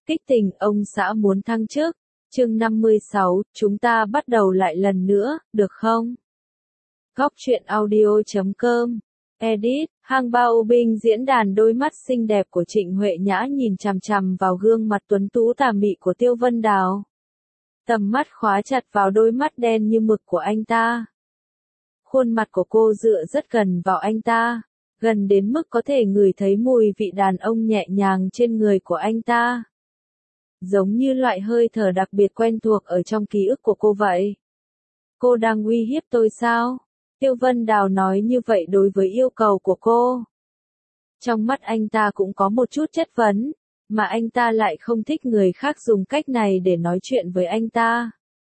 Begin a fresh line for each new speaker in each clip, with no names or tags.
Kích tình ông xã muốn thăng chức. Chương 56, chúng ta bắt đầu lại lần nữa, được không? Góc truyện audio.com. Edit, Hang Bao Binh diễn đàn. Đôi mắt xinh đẹp của Trịnh Huệ Nhã nhìn chằm chằm vào gương mặt tuấn tú tà mị của Tiêu Vân Đào. Tầm mắt khóa chặt vào đôi mắt đen như mực của anh ta. Khuôn mặt của cô dựa rất gần vào anh ta, gần đến mức có thể ngửi thấy mùi vị đàn ông nhẹ nhàng trên người của anh ta. Giống như loại hơi thở đặc biệt quen thuộc ở trong ký ức của cô vậy. Cô đang uy hiếp tôi sao? Tiêu Vân Đào nói như vậy đối với yêu cầu của cô. Trong mắt anh ta cũng có một chút chất vấn, mà anh ta lại không thích người khác dùng cách này để nói chuyện với anh ta.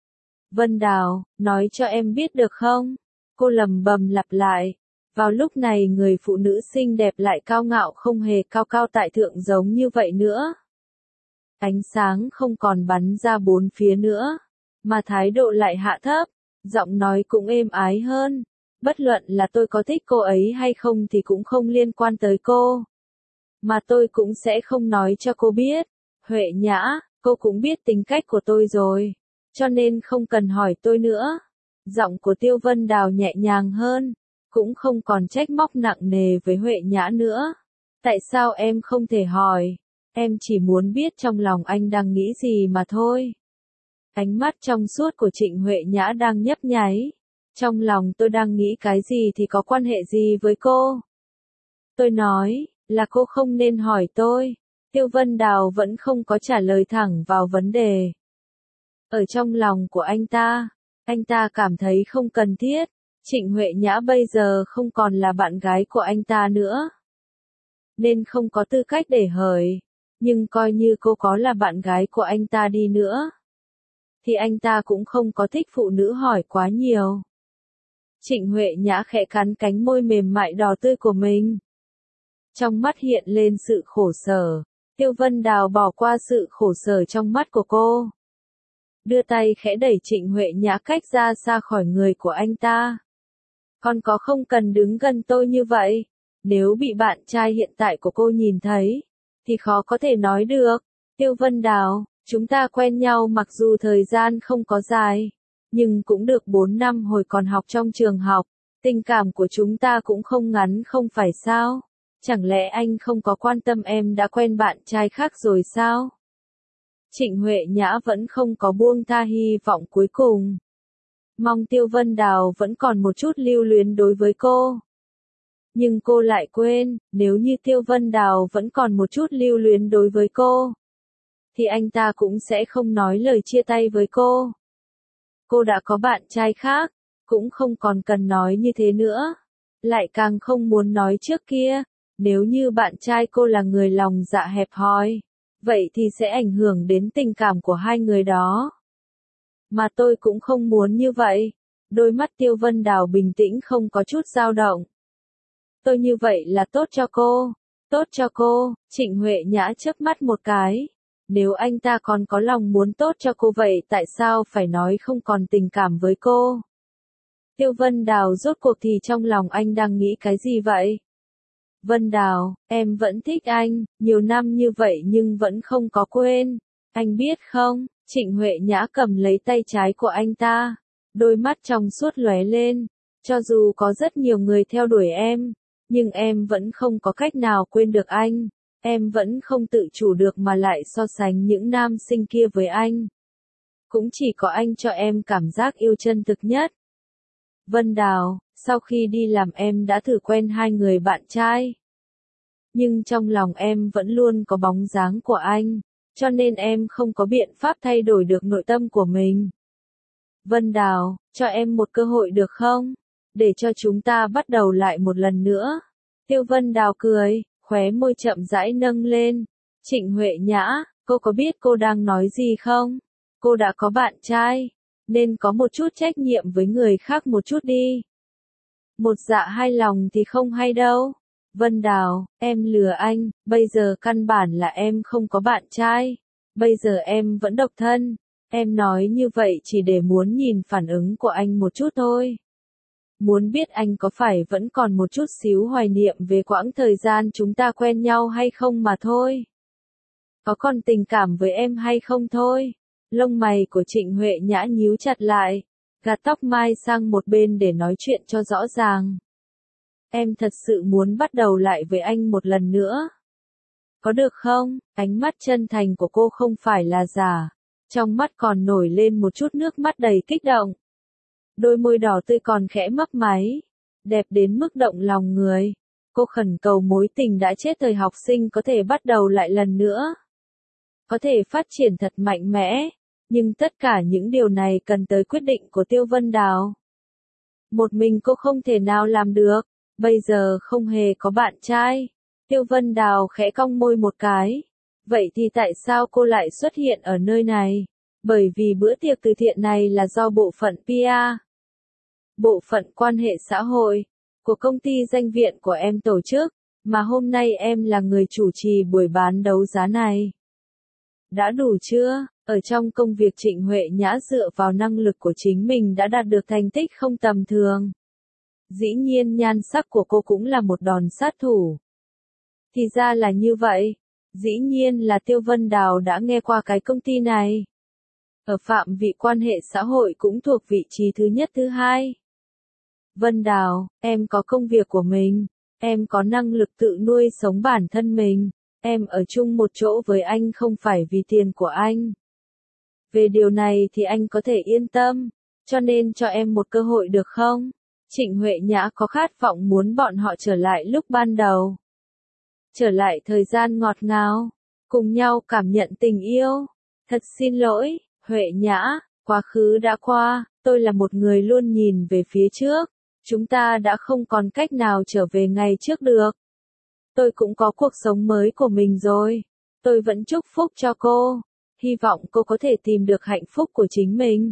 Vân Đào, nói cho em biết được không? Cô lầm bầm lặp lại. Vào lúc này người phụ nữ xinh đẹp lại cao ngạo không hề cao cao tại thượng giống như vậy nữa. Ánh sáng không còn bắn ra bốn phía nữa, mà thái độ lại hạ thấp, giọng nói cũng êm ái hơn. Bất luận là tôi có thích cô ấy hay không thì cũng không liên quan tới cô. Mà tôi cũng sẽ không nói cho cô biết. Huệ Nhã, cô cũng biết tính cách của tôi rồi, cho nên không cần hỏi tôi nữa. Giọng của Tiêu Vân Đào nhẹ nhàng hơn, cũng không còn trách móc nặng nề với Huệ Nhã nữa. Tại sao em không thể hỏi? Em chỉ muốn biết trong lòng anh đang nghĩ gì mà thôi. Ánh mắt trong suốt của Trịnh Huệ Nhã đang nhấp nháy. Trong lòng tôi đang nghĩ cái gì thì có quan hệ gì với cô? Tôi nói, là cô không nên hỏi tôi. Tiêu Vân Đào vẫn không có trả lời thẳng vào vấn đề. Ở trong lòng của anh ta cảm thấy không cần thiết. Trịnh Huệ Nhã bây giờ không còn là bạn gái của anh ta nữa, nên không có tư cách để hỏi. Nhưng coi như cô có là bạn gái của anh ta đi nữa, thì anh ta cũng không có thích phụ nữ hỏi quá nhiều. Trịnh Huệ Nhã khẽ cắn cánh môi mềm mại đỏ tươi của mình. Trong mắt hiện lên sự khổ sở. Tiêu Vân Đào bỏ qua sự khổ sở trong mắt của cô. Đưa tay khẽ đẩy Trịnh Huệ Nhã cách ra xa khỏi người của anh ta. Con có không cần đứng gần tôi như vậy. Nếu bị bạn trai hiện tại của cô nhìn thấy, thì khó có thể nói được. Tiêu Vân Đào, chúng ta quen nhau mặc dù thời gian không có dài, nhưng cũng được 4 năm hồi còn học trong trường học. Tình cảm của chúng ta cũng không ngắn không phải sao? Chẳng lẽ anh không có quan tâm em đã quen bạn trai khác rồi sao? Trịnh Huệ Nhã vẫn không có buông tha hy vọng cuối cùng. Mong Tiêu Vân Đào vẫn còn một chút lưu luyến đối với cô. Nhưng cô lại quên, nếu như Tiêu Vân Đào vẫn còn một chút lưu luyến đối với cô, thì anh ta cũng sẽ không nói lời chia tay với cô. Cô đã có bạn trai khác, cũng không còn cần nói như thế nữa. Lại càng không muốn nói trước kia, nếu như bạn trai cô là người lòng dạ hẹp hòi, vậy thì sẽ ảnh hưởng đến tình cảm của hai người đó. Mà tôi cũng không muốn như vậy. Đôi mắt Tiêu Vân Đào bình tĩnh không có chút dao động. Tôi như vậy là tốt cho cô. Tốt cho cô. Trịnh Huệ Nhã chớp mắt một cái. Nếu anh ta còn có lòng muốn tốt cho cô vậy tại sao phải nói không còn tình cảm với cô? Tiêu Vân Đào rốt cuộc thì trong lòng anh đang nghĩ cái gì vậy? Vân Đào, em vẫn thích anh, nhiều năm như vậy nhưng vẫn không có quên. Anh biết không? Trịnh Huệ Nhã cầm lấy tay trái của anh ta. Đôi mắt trong suốt lóe lên. Cho dù có rất nhiều người theo đuổi em, nhưng em vẫn không có cách nào quên được anh. Em vẫn không tự chủ được mà lại so sánh những nam sinh kia với anh. Cũng chỉ có anh cho em cảm giác yêu chân thực nhất. Vân Đào, sau khi đi làm em đã thử quen hai người bạn trai. Nhưng trong lòng em vẫn luôn có bóng dáng của anh, cho nên em không có biện pháp thay đổi được nội tâm của mình. Vân Đào, cho em một cơ hội được không? Để cho chúng ta bắt đầu lại một lần nữa. Tiêu Vân Đào cười, khóe môi chậm rãi nâng lên. Trịnh Huệ Nhã, cô có biết cô đang nói gì không? Cô đã có bạn trai, nên có một chút trách nhiệm với người khác một chút đi. Một dạ hai lòng thì không hay đâu. Vân Đào, em lừa anh, bây giờ căn bản là em không có bạn trai. Bây giờ em vẫn độc thân. Em nói như vậy chỉ để muốn nhìn phản ứng của anh một chút thôi. Muốn biết anh có phải vẫn còn một chút xíu hoài niệm về quãng thời gian chúng ta quen nhau hay không mà thôi. có còn tình cảm với em hay không thôi. Lông mày của Trịnh Huệ Nhã nhíu chặt lại, gạt tóc mai sang một bên để nói chuyện cho rõ ràng. Em thật sự muốn bắt đầu lại với anh một lần nữa. Có được không? Ánh mắt chân thành của cô không phải là giả. Trong mắt còn nổi lên một chút nước mắt đầy kích động. Đôi môi đỏ tươi còn khẽ mấp máy. Đẹp đến mức động lòng người. Cô khẩn cầu mối tình đã chết thời học sinh có thể bắt đầu lại lần nữa. Có thể phát triển thật mạnh mẽ. Nhưng tất cả những điều này cần tới quyết định của Tiêu Vân Đào. Một mình cô không thể nào làm được. Bây giờ không hề có bạn trai. Tiêu Vân Đào khẽ cong môi một cái. Vậy thì tại sao cô lại xuất hiện ở nơi này? Bởi vì bữa tiệc từ thiện này là do bộ phận PR, bộ phận quan hệ xã hội, của công ty danh viện của em tổ chức, mà hôm nay em là người chủ trì buổi bán đấu giá này. Đã đủ chưa? Ở trong công việc Trịnh Huệ Nhã dựa vào năng lực của chính mình đã đạt được thành tích không tầm thường. Dĩ nhiên nhan sắc của cô cũng là một đòn sát thủ. Thì ra là như vậy. Dĩ nhiên là Tiêu Vân Đào đã nghe qua cái công ty này. Ở phạm vị quan hệ xã hội cũng thuộc vị trí thứ nhất thứ hai. Vân Đào, em có công việc của mình. Em có năng lực tự nuôi sống bản thân mình. Em ở chung một chỗ với anh không phải vì tiền của anh. Về điều này thì anh có thể yên tâm. Cho nên cho em một cơ hội được không? Trịnh Huệ Nhã có khát vọng muốn bọn họ trở lại lúc ban đầu. Trở lại thời gian ngọt ngào. Cùng nhau cảm nhận tình yêu. Thật xin lỗi, Huệ Nhã, quá khứ đã qua, tôi là một người luôn nhìn về phía trước. Chúng ta đã không còn cách nào trở về ngày trước được. Tôi cũng có cuộc sống mới của mình rồi. Tôi vẫn chúc phúc cho cô. Hy vọng cô có thể tìm được hạnh phúc của chính mình.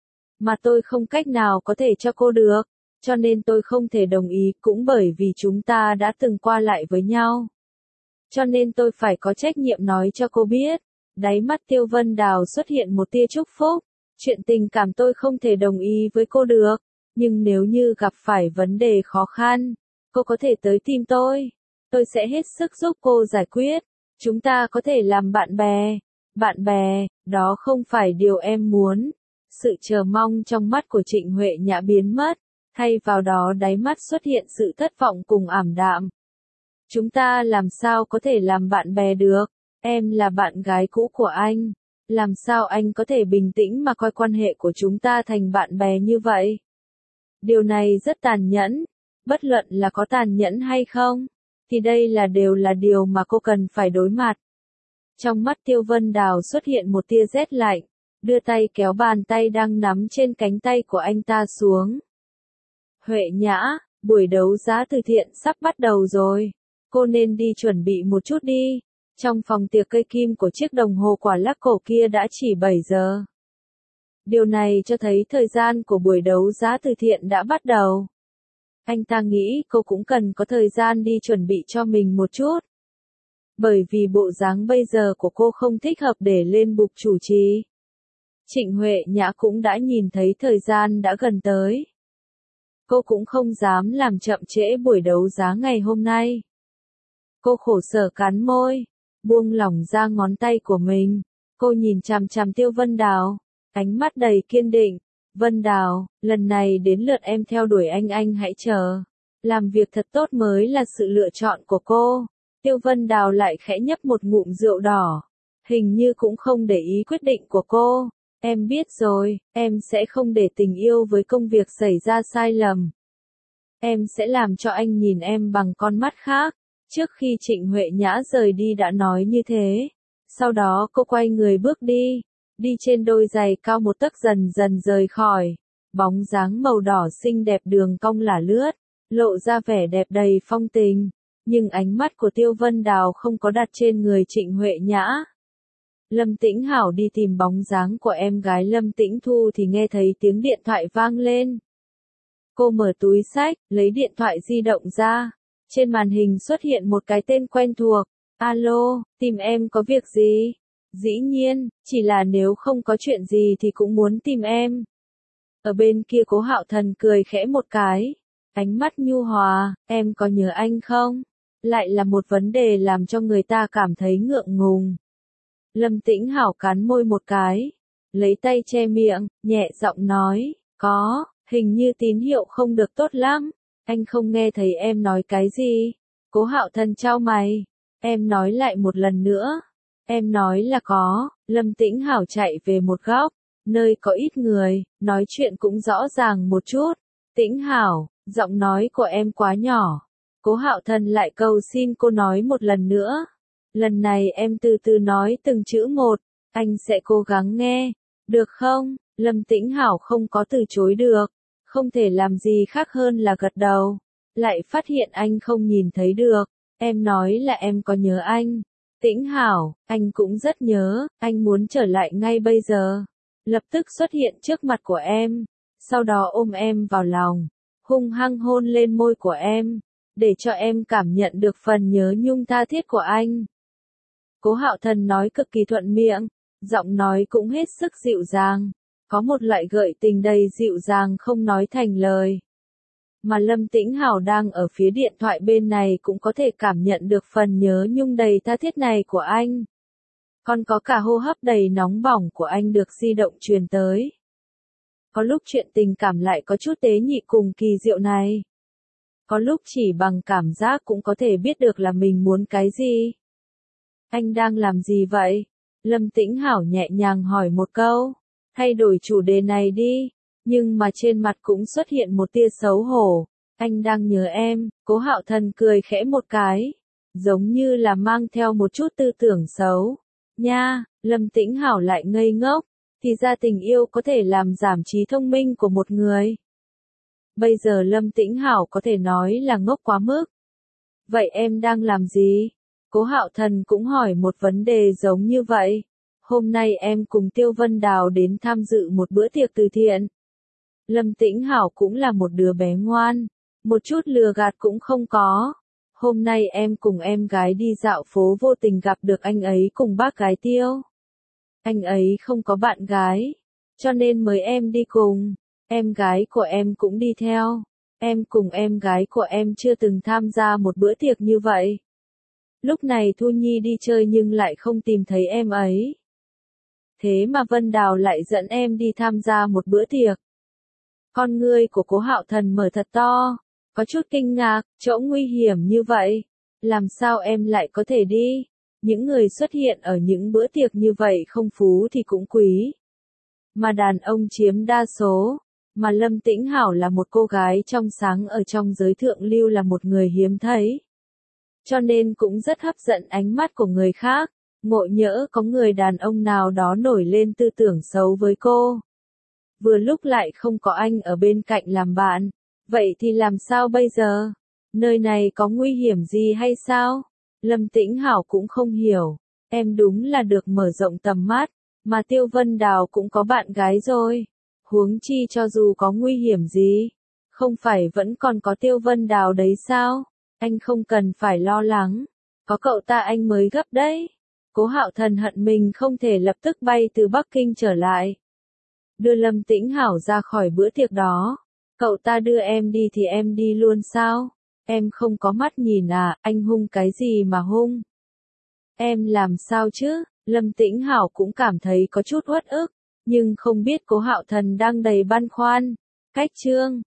Mà tôi không cách nào có thể cho cô được. Cho nên tôi không thể đồng ý cũng bởi vì chúng ta đã từng qua lại với nhau. Cho nên tôi phải có trách nhiệm nói cho cô biết. Đáy mắt Tiêu Vân Đào xuất hiện một tia chúc phúc. Chuyện tình cảm tôi không thể đồng ý với cô được. Nhưng nếu như gặp phải vấn đề khó khăn, cô có thể tới tìm tôi. Tôi sẽ hết sức giúp cô giải quyết. Chúng ta có thể làm bạn bè. Bạn bè, đó không phải điều em muốn. Sự chờ mong trong mắt của Trịnh Huệ Nhã biến mất. Thay vào đó đáy mắt xuất hiện sự thất vọng cùng ảm đạm. Chúng ta làm sao có thể làm bạn bè được? Em là bạn gái cũ của anh. Làm sao anh có thể bình tĩnh mà coi quan hệ của chúng ta thành bạn bè như vậy? Điều này rất tàn nhẫn. Bất luận là có tàn nhẫn hay không, thì đây đều là điều mà cô cần phải đối mặt. Trong mắt Tiêu Vân Đào xuất hiện một tia rét lạnh, đưa tay kéo bàn tay đang nắm trên cánh tay của anh ta xuống. Huệ Nhã, buổi đấu giá từ thiện sắp bắt đầu rồi. Cô nên đi chuẩn bị một chút đi. Trong phòng tiệc cây kim của chiếc đồng hồ quả lắc cổ kia đã chỉ 7 giờ. Điều này cho thấy thời gian của buổi đấu giá từ thiện đã bắt đầu. Anh ta nghĩ cô cũng cần có thời gian đi chuẩn bị cho mình một chút. Bởi vì bộ dáng bây giờ của cô không thích hợp để lên bục chủ trì. Trịnh Huệ Nhã cũng đã nhìn thấy thời gian đã gần tới. Cô cũng không dám làm chậm trễ buổi đấu giá ngày hôm nay. Cô khổ sở cắn môi, buông lỏng ra ngón tay của mình. Cô nhìn chằm chằm Tiêu Vân Đào, ánh mắt đầy kiên định. Vân Đào, lần này đến lượt em theo đuổi anh hãy chờ. Làm việc thật tốt mới là sự lựa chọn của cô. Tiêu Vân Đào lại khẽ nhấp một ngụm rượu đỏ. Hình như cũng không để ý quyết định của cô. Em biết rồi, em sẽ không để tình yêu với công việc xảy ra sai lầm. Em sẽ làm cho anh nhìn em bằng con mắt khác. Trước khi Trịnh Huệ Nhã rời đi đã nói như thế. Sau đó cô quay người bước đi. Đi trên đôi giày cao một tấc dần dần rời khỏi. Bóng dáng màu đỏ xinh đẹp đường cong lả lướt. Lộ ra vẻ đẹp đầy phong tình. Nhưng ánh mắt của Tiêu Vân Đào không có đặt trên người Trịnh Huệ Nhã. Lâm Tĩnh Hảo đi tìm bóng dáng của em gái Lâm Tĩnh Thu thì nghe thấy tiếng điện thoại vang lên. Cô mở túi xách, lấy điện thoại di động ra. Trên màn hình xuất hiện một cái tên quen thuộc. Alo, tìm em có việc gì? Dĩ nhiên, chỉ là nếu không có chuyện gì thì cũng muốn tìm em. Ở bên kia Cố Hạo Thần cười khẽ một cái. Ánh mắt nhu hòa, em có nhớ anh không? Lại là một vấn đề làm cho người ta cảm thấy ngượng ngùng. Lâm Tĩnh Hảo cắn môi một cái, lấy tay che miệng, nhẹ giọng nói, có, hình như tín hiệu không được tốt lắm, anh không nghe thấy em nói cái gì. Cố Hạo Thần chau mày, em nói lại một lần nữa. Em nói là có. Lâm Tĩnh Hảo chạy về một góc, nơi có ít người, nói chuyện cũng rõ ràng một chút. Tĩnh Hảo, giọng nói của em quá nhỏ. Cố Hạo Thần lại cầu xin cô nói một lần nữa. Lần này em từ từ nói từng chữ một, anh sẽ cố gắng nghe. Được không? Lâm Tĩnh Hảo không có từ chối được, không thể làm gì khác hơn là gật đầu. Lại phát hiện anh không nhìn thấy được. Em nói là em có nhớ anh. Tĩnh Hảo, anh cũng rất nhớ, anh muốn trở lại ngay bây giờ. Lập tức xuất hiện trước mặt của em, sau đó ôm em vào lòng, hung hăng hôn lên môi của em, để cho em cảm nhận được phần nhớ nhung tha thiết của anh. Cố Hạo Thần nói cực kỳ thuận miệng, giọng nói cũng hết sức dịu dàng, có một loại gợi tình đầy dịu dàng không nói thành lời. Mà Lâm Tĩnh Hảo đang ở phía điện thoại bên này cũng có thể cảm nhận được phần nhớ nhung đầy tha thiết này của anh. Còn có cả hô hấp đầy nóng bỏng của anh được di động truyền tới. Có lúc chuyện tình cảm lại có chút tế nhị cùng kỳ diệu này. Có lúc chỉ bằng cảm giác cũng có thể biết được là mình muốn cái gì. Anh đang làm gì vậy? Lâm Tĩnh Hảo nhẹ nhàng hỏi một câu. Thay đổi chủ đề này đi. Nhưng mà trên mặt cũng xuất hiện một tia xấu hổ. Anh đang nhớ em. Cố Hạo Thần cười khẽ một cái, giống như là mang theo một chút tư tưởng xấu. Nha, Lâm Tĩnh Hảo lại ngây ngốc. Thì ra tình yêu có thể làm giảm trí thông minh của một người. Bây giờ Lâm Tĩnh Hảo có thể nói là ngốc quá mức. Vậy em đang làm gì? Cố Hạo Thần cũng hỏi một vấn đề giống như vậy. Hôm nay em cùng Tiêu Vân Đào đến tham dự một bữa tiệc từ thiện. Lâm Tĩnh Hảo cũng là một đứa bé ngoan, một chút lừa gạt cũng không có. Hôm nay em cùng em gái đi dạo phố vô tình gặp được anh ấy cùng bác gái Tiêu. Anh ấy không có bạn gái, cho nên mời em đi cùng. Em gái của em cũng đi theo. Em cùng em gái của em chưa từng tham gia một bữa tiệc như vậy. Lúc này Thu Nhi đi chơi nhưng lại không tìm thấy em ấy. Thế mà Vân Đào lại dẫn em đi tham gia một bữa tiệc. Con ngươi của Cố Hạo Thần mở thật to, có chút kinh ngạc, chỗ nguy hiểm như vậy, làm sao em lại có thể đi? Những người xuất hiện ở những bữa tiệc như vậy không phú thì cũng quý. Mà đàn ông chiếm đa số, mà Lâm Tĩnh Hảo là một cô gái trong sáng ở trong giới thượng lưu là một người hiếm thấy. Cho nên cũng rất hấp dẫn ánh mắt của người khác, ngộ nhỡ có người đàn ông nào đó nổi lên tư tưởng xấu với cô. Vừa lúc lại không có anh ở bên cạnh làm bạn, vậy thì làm sao bây giờ? Nơi này có nguy hiểm gì hay sao? Lâm Tĩnh Hảo cũng không hiểu, em đúng là được mở rộng tầm mắt, mà Tiêu Vân Đào cũng có bạn gái rồi. Huống chi cho dù có nguy hiểm gì, không phải vẫn còn có Tiêu Vân Đào đấy sao? Anh không cần phải lo lắng, có cậu ta anh mới gấp đấy. Cố Hạo Thần hận mình không thể lập tức bay từ Bắc Kinh trở lại. Đưa Lâm Tĩnh Hảo ra khỏi bữa tiệc đó. Cậu ta đưa em đi thì em đi luôn sao? Em không có mắt nhìn à, anh hung cái gì mà hung? Em làm sao chứ? Lâm Tĩnh Hảo cũng cảm thấy có chút uất ức, nhưng không biết Cố Hạo Thần đang đầy băn khoăn. Cách chương